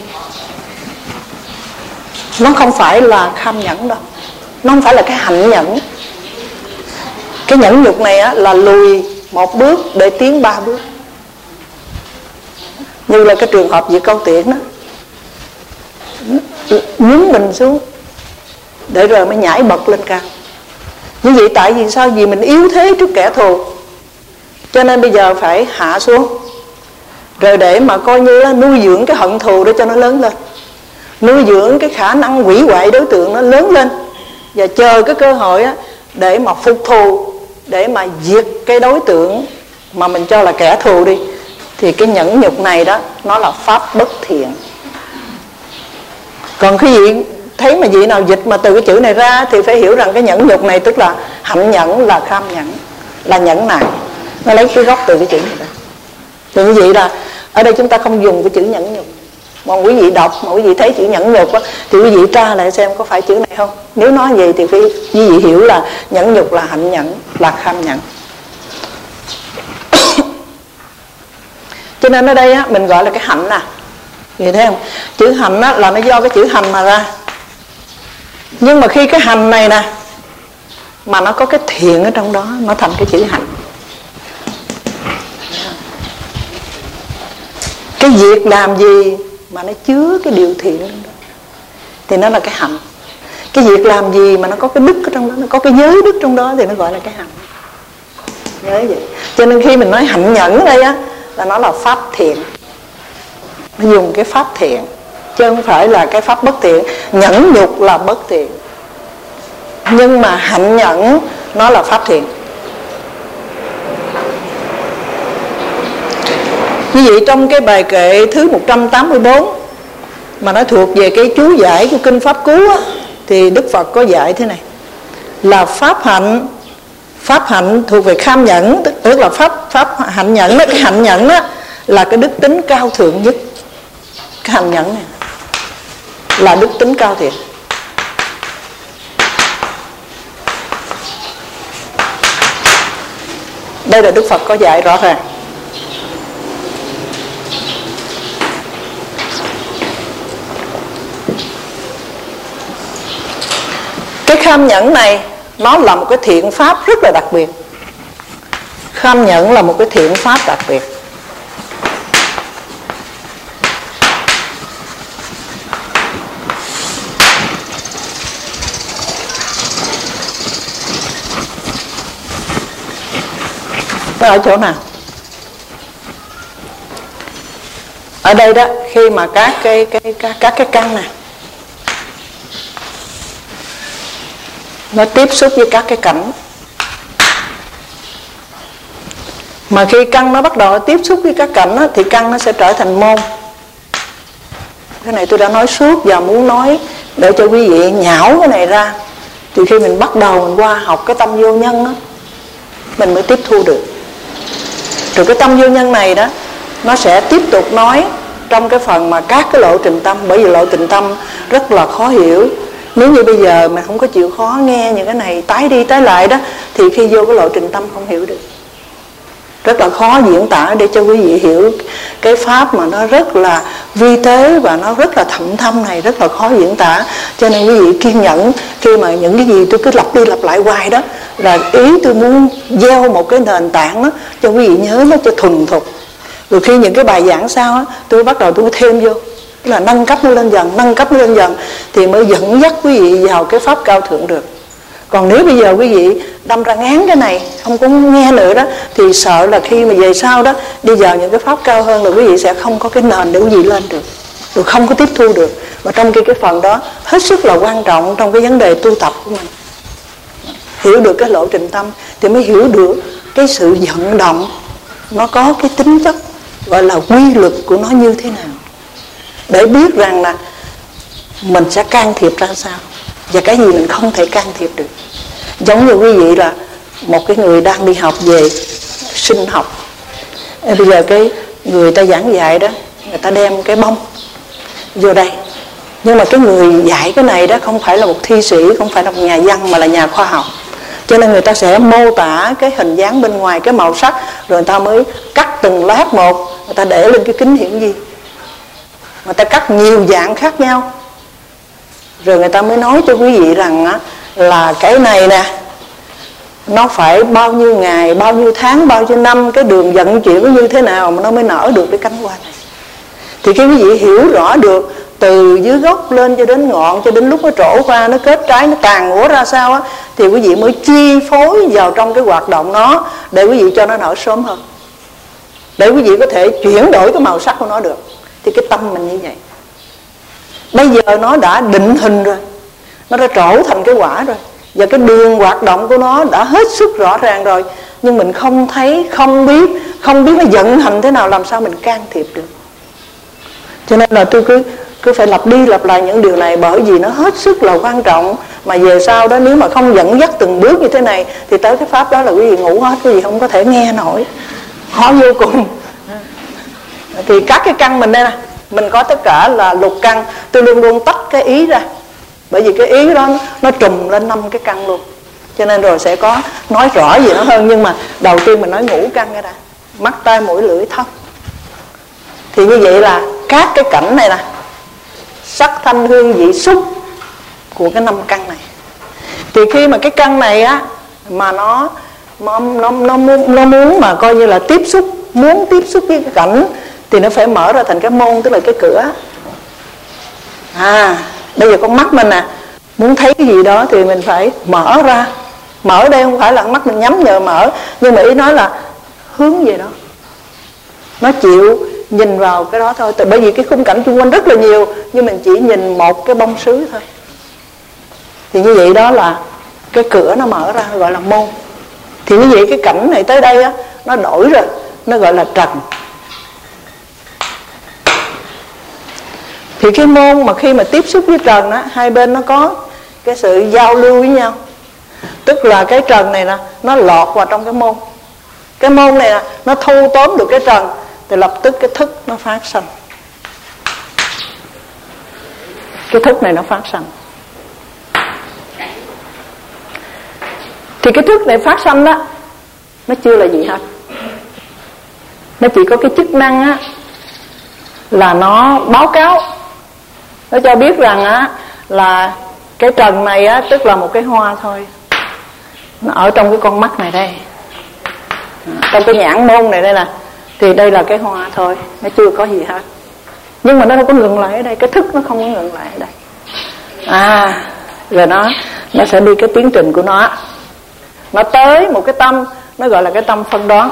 nó không phải là kham nhẫn đâu, nó không phải là cái hạnh nhẫn. Cái nhẫn nhục này á, là lùi một bước để tiến ba bước. Như là cái trường hợp việc câu tiễn đó, nhúng mình xuống để rồi mới nhảy bật lên cao. Như vậy tại vì sao? Vì mình yếu thế trước kẻ thù, cho nên bây giờ phải hạ xuống, rồi để mà coi như là nuôi dưỡng cái hận thù để cho nó lớn lên, nuôi dưỡng cái khả năng hủy hoại đối tượng nó lớn lên, và chờ cái cơ hội á, để mà phục thù, để mà diệt cái đối tượng mà mình cho là kẻ thù đi. Thì cái nhẫn nhục này đó, nó là pháp bất thiện. Còn khi vị thấy mà vị nào dịch mà từ cái chữ này ra thì phải hiểu rằng cái nhẫn nhục này tức là hạnh nhẫn, là kham nhẫn, là nhẫn nại. Nó lấy cái gốc từ cái chữ này ra. Thì như vậy là ở đây chúng ta không dùng cái chữ nhẫn nhục. Mà quý vị đọc mà quý vị thấy chữ nhẫn nhục á, thì quý vị tra lại xem có phải chữ này không. Nếu nói vậy thì phải quý vị hiểu là nhẫn nhục là hạnh nhẫn, là kham nhẫn. Cho nên ở đây á, mình gọi là cái hạnh nè. Vậy thấy không? Chữ hạnh á, là nó do cái chữ hành mà ra. Nhưng mà khi cái hành này nè mà nó có cái thiện ở trong đó, nó thành cái chữ hạnh. Cái việc làm gì mà nó chứa cái điều thiện trong đó thì nó là cái hạnh. Cái việc làm gì mà nó có cái đức ở trong đó, nó có cái giới đức trong đó thì nó gọi là cái hạnh. Nhớ vậy. Cho nên khi mình nói hạnh nhẫn ở đây á, là nó là pháp thiện. Nó dùng cái pháp thiện chứ không phải là cái pháp bất thiện. Nhẫn nhục là bất thiện, nhưng mà hạnh nhẫn nó là pháp thiện. Như vậy trong cái bài kệ thứ một trăm tám mươi tư mà nó thuộc về cái chú giải của Kinh Pháp Cú á, thì Đức Phật có dạy thế này: là pháp hạnh, pháp hạnh thuộc về kham nhẫn, tức là pháp pháp hạnh nhẫn đó, cái hạnh nhẫn đó là cái đức tính cao thượng nhất. Cái hạnh nhẫn này là đức tính cao thượng. Đây là Đức Phật có dạy rõ ràng. Cái kham nhẫn này nó là một cái thiện pháp rất là đặc biệt. Kham nhẫn là một cái thiện pháp đặc biệt. Nó ở chỗ nào? Ở đây đó, khi mà các cái cái các, các cái căn này nó tiếp xúc với các cái cảnh, mà khi căn nó bắt đầu tiếp xúc với các cảnh đó, thì căn nó sẽ trở thành môn. Cái này tôi đã nói suốt và muốn nói để cho quý vị nhảo cái này ra. Thì khi mình bắt đầu mình qua học cái tâm vô nhân đó, mình mới tiếp thu được. Rồi cái tâm vô nhân này đó, nó sẽ tiếp tục nói trong cái phần mà các cái lộ trình tâm. Bởi vì lộ trình tâm rất là khó hiểu. Nếu như bây giờ mà không có chịu khó nghe những cái này tái đi tái lại đó, thì khi vô cái lộ trình tâm không hiểu được. Rất là khó diễn tả để cho quý vị hiểu cái pháp mà nó rất là vi tế và nó rất là thậm thâm này, rất là khó diễn tả. Cho nên quý vị kiên nhẫn. Khi mà những cái gì tôi cứ lặp đi lặp lại hoài đó, là ý tôi muốn gieo một cái nền tảng đó cho quý vị nhớ nó cho thuần thục. Rồi khi những cái bài giảng sau á, tôi bắt đầu tôi thêm vô, là nâng cấp nó lên dần, nâng cấp nó lên dần, thì mới dẫn dắt quý vị vào cái pháp cao thượng được. Còn nếu bây giờ quý vị đâm ra ngán cái này, không có nghe nữa đó, thì sợ là khi mà về sau đó đi vào những cái pháp cao hơn là quý vị sẽ không có cái nền để quý vị lên được, rồi không có tiếp thu được. Và trong cái, cái phần đó hết sức là quan trọng trong cái vấn đề tu tập của mình. Hiểu được cái lộ trình tâm thì mới hiểu được cái sự vận động nó có cái tính chất gọi là quy luật của nó như thế nào, để biết rằng là mình sẽ can thiệp ra sao và cái gì mình không thể can thiệp được. Giống như quý vị là một cái người đang đi học về sinh học, bây giờ cái người ta giảng dạy đó, người ta đem cái bông vô đây, nhưng mà cái người dạy cái này đó không phải là một thi sĩ, không phải là một nhà văn, mà là nhà khoa học. Cho nên người ta sẽ mô tả cái hình dáng bên ngoài, cái màu sắc, rồi người ta mới cắt từng lát một, người ta để lên cái kính hiển vi, người ta cắt nhiều dạng khác nhau, rồi người ta mới nói cho quý vị rằng á, là cái này nè, nó phải bao nhiêu ngày, bao nhiêu tháng, bao nhiêu năm, cái đường vận chuyển nó như thế nào mà nó mới nở được cái cánh hoa này. Thì cái quý vị hiểu rõ được từ dưới gốc lên cho đến ngọn, cho đến lúc nó trổ qua, nó kết trái, nó tàn ủa ra sao á, thì quý vị mới chi phối vào trong cái hoạt động đó để quý vị cho nó nở sớm hơn, để quý vị có thể chuyển đổi cái màu sắc của nó được. Thì cái tâm mình như vậy. Bây giờ nó đã định hình rồi, nó đã trổ thành cái quả rồi, và cái đường hoạt động của nó đã hết sức rõ ràng rồi. Nhưng mình không thấy, không biết, không biết nó vận hành thế nào, làm sao mình can thiệp được. Cho nên là tôi cứ cứ phải lặp đi lặp lại những điều này, bởi vì nó hết sức là quan trọng. Mà về sau đó nếu mà không dẫn dắt từng bước như thế này thì tới cái pháp đó là quý vị ngủ hết, quý vị không có thể nghe nổi, khó vô cùng. Thì các cái căn mình đây nè, mình có tất cả là lục căn. Tôi luôn luôn tách cái ý ra, bởi vì cái ý đó nó trùm lên năm cái căn luôn. Cho nên rồi sẽ có nói rõ gì nó hơn. Nhưng mà đầu tiên mình nói ngũ căn cái đã: mắt, tai, mũi, lưỡi, thân. Thì như vậy là các cái cảnh này nè, sắc, thanh, hương, vị, xúc của cái năm căn này. Thì khi mà cái căn này á mà nó nó nó nó muốn, nó muốn mà coi như là tiếp xúc, muốn tiếp xúc với cái cảnh, thì nó phải mở ra thành cái môn, tức là cái cửa. À, bây giờ con mắt mình nè, muốn thấy cái gì đó thì mình phải mở ra. Mở đây không phải là mắt mình nhắm nhờ mở, nhưng mà ý nói là hướng về đó, nó chịu nhìn vào cái đó thôi. Bởi vì cái khung cảnh xung quanh rất là nhiều, nhưng mình chỉ nhìn một cái bông sứ thôi. Thì như vậy đó là cái cửa nó mở ra, gọi là môn. Thì như vậy cái cảnh này tới đây á, nó đổi rồi, nó gọi là trần. Thì cái môn mà khi mà tiếp xúc với trần á, hai bên nó có cái sự giao lưu với nhau. Tức là cái trần này nè, nó lọt vào trong cái môn. Cái môn này nè, nó thu tóm được cái trần, thì lập tức cái thức nó phát sanh. Cái thức này nó phát sanh. Thì cái thức này phát sanh đó, nó chưa là gì hết. Nó chỉ có cái chức năng á, là nó báo cáo, nó cho biết rằng á là cái trần này á, tức là một cái hoa thôi. Nó ở trong cái con mắt này đây, trong cái nhãn môn này đây nè, thì đây là cái hoa thôi, nó chưa có gì hết. Nhưng mà nó không có ngừng lại ở đây, cái thức nó không có ngừng lại ở đây. À, rồi nó nó sẽ đi cái tiến trình của nó. Nó tới một cái tâm, nó gọi là cái tâm phân đoán.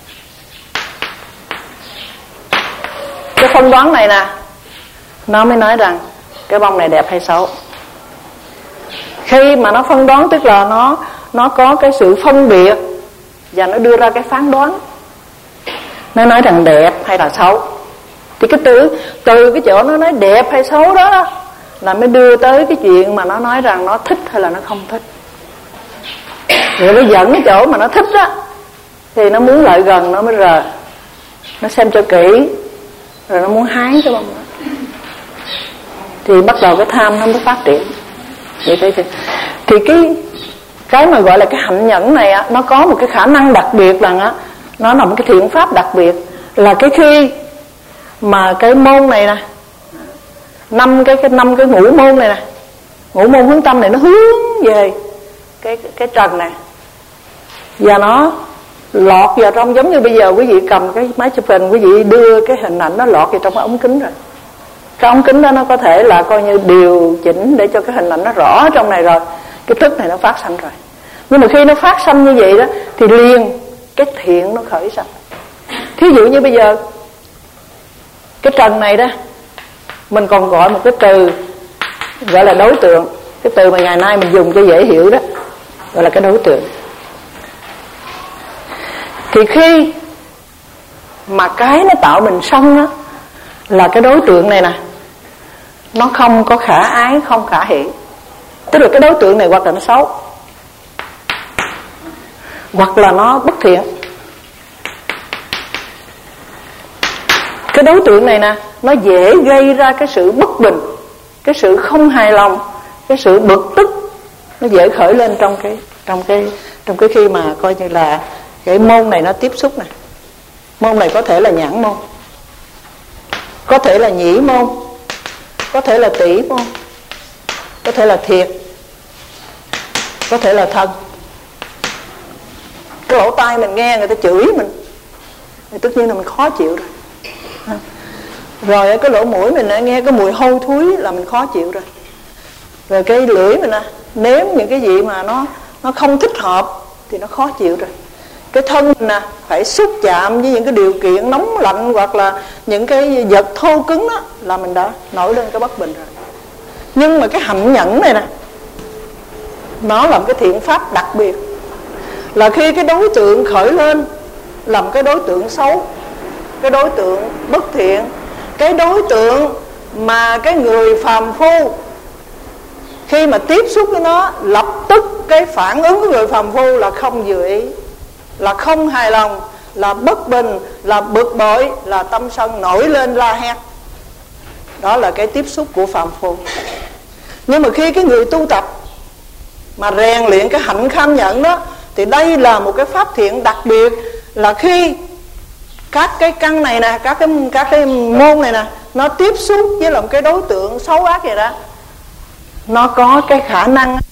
Cái phân đoán này nè, nó mới nói rằng cái bông này đẹp hay xấu. Khi mà nó phân đoán, tức là nó nó có cái sự phân biệt và nó đưa ra cái phán đoán. Nó nói rằng đẹp hay là xấu. Thì cái từ từ cái chỗ nó nói đẹp hay xấu đó là mới đưa tới cái chuyện mà nó nói rằng nó thích hay là nó không thích. Rồi nó dẫn cái chỗ mà nó thích á, thì nó muốn lại gần nó mới rờ, nó xem cho kỹ, rồi nó muốn hái cái bông đó. Thì bắt đầu cái tham nó mới phát triển. Vậy thì, thì cái cái mà gọi là cái hạnh nhẫn này á, nó có một cái khả năng đặc biệt rằng á, nó là một cái thiện pháp đặc biệt, là cái khi mà cái môn này nè, năm cái cái năm cái ngũ môn này nè, ngũ môn hướng tâm này nó hướng về cái cái trần này, và nó lọt vào trong, giống như bây giờ quý vị cầm cái máy chụp hình, quý vị đưa cái hình ảnh nó lọt vào trong cái ống kính rồi. Cái ống kính đó nó có thể là coi như điều chỉnh để cho cái hình ảnh nó rõ ở trong này rồi. Cái thức này nó phát sanh rồi. Nhưng mà khi nó phát sanh như vậy đó, thì liền cái thiện nó khởi sanh. Thí dụ như bây giờ cái trần này đó, mình còn gọi một cái từ gọi là đối tượng. Cái từ mà ngày nay mình dùng cho dễ hiểu đó, gọi là cái đối tượng. Thì khi mà cái nó tạo mình sân á, là cái đối tượng này nè, nó không có khả ái, không khả hỷ. Tức là cái đối tượng này hoặc là nó xấu, hoặc là nó bất thiện. Cái đối tượng này nè, nó dễ gây ra cái sự bất bình, cái sự không hài lòng, cái sự bực tức, nó dễ khởi lên trong cái trong cái trong cái khi mà coi như là cái môn này nó tiếp xúc này. Môn này có thể là nhãn môn, có thể là nhĩ môn, có thể là tỷ môn, có thể là thiệt, có thể là thân. Cái lỗ tai mình nghe người ta chửi mình thì tất nhiên là mình khó chịu rồi. Rồi cái lỗ mũi mình nghe cái mùi hôi thối là mình khó chịu rồi. Rồi cái lưỡi mình nếm những cái gì mà nó nó không thích hợp thì nó khó chịu rồi. Cái thân nè phải xúc chạm với những cái điều kiện nóng lạnh hoặc là những cái vật thô cứng đó là mình đã nổi lên cái bất bình rồi. Nhưng mà cái hạnh nhẫn này nè, nó là một cái thiện pháp đặc biệt, là khi cái đối tượng khởi lên làm cái đối tượng xấu, cái đối tượng bất thiện, cái đối tượng mà cái người phàm phu khi mà tiếp xúc với nó lập tức cái phản ứng của người phàm phu là không vừa ý, là không hài lòng, là bất bình, là bực bội, là tâm sân nổi lên la hét. Đó là cái tiếp xúc của phàm phu. Nhưng mà khi cái người tu tập mà rèn luyện cái hạnh kham nhẫn đó, thì đây là một cái pháp thiện đặc biệt, là khi các cái căn này nè, các cái các cái môn này nè, nó tiếp xúc với là một cái đối tượng xấu ác vậy đó, nó có cái khả năng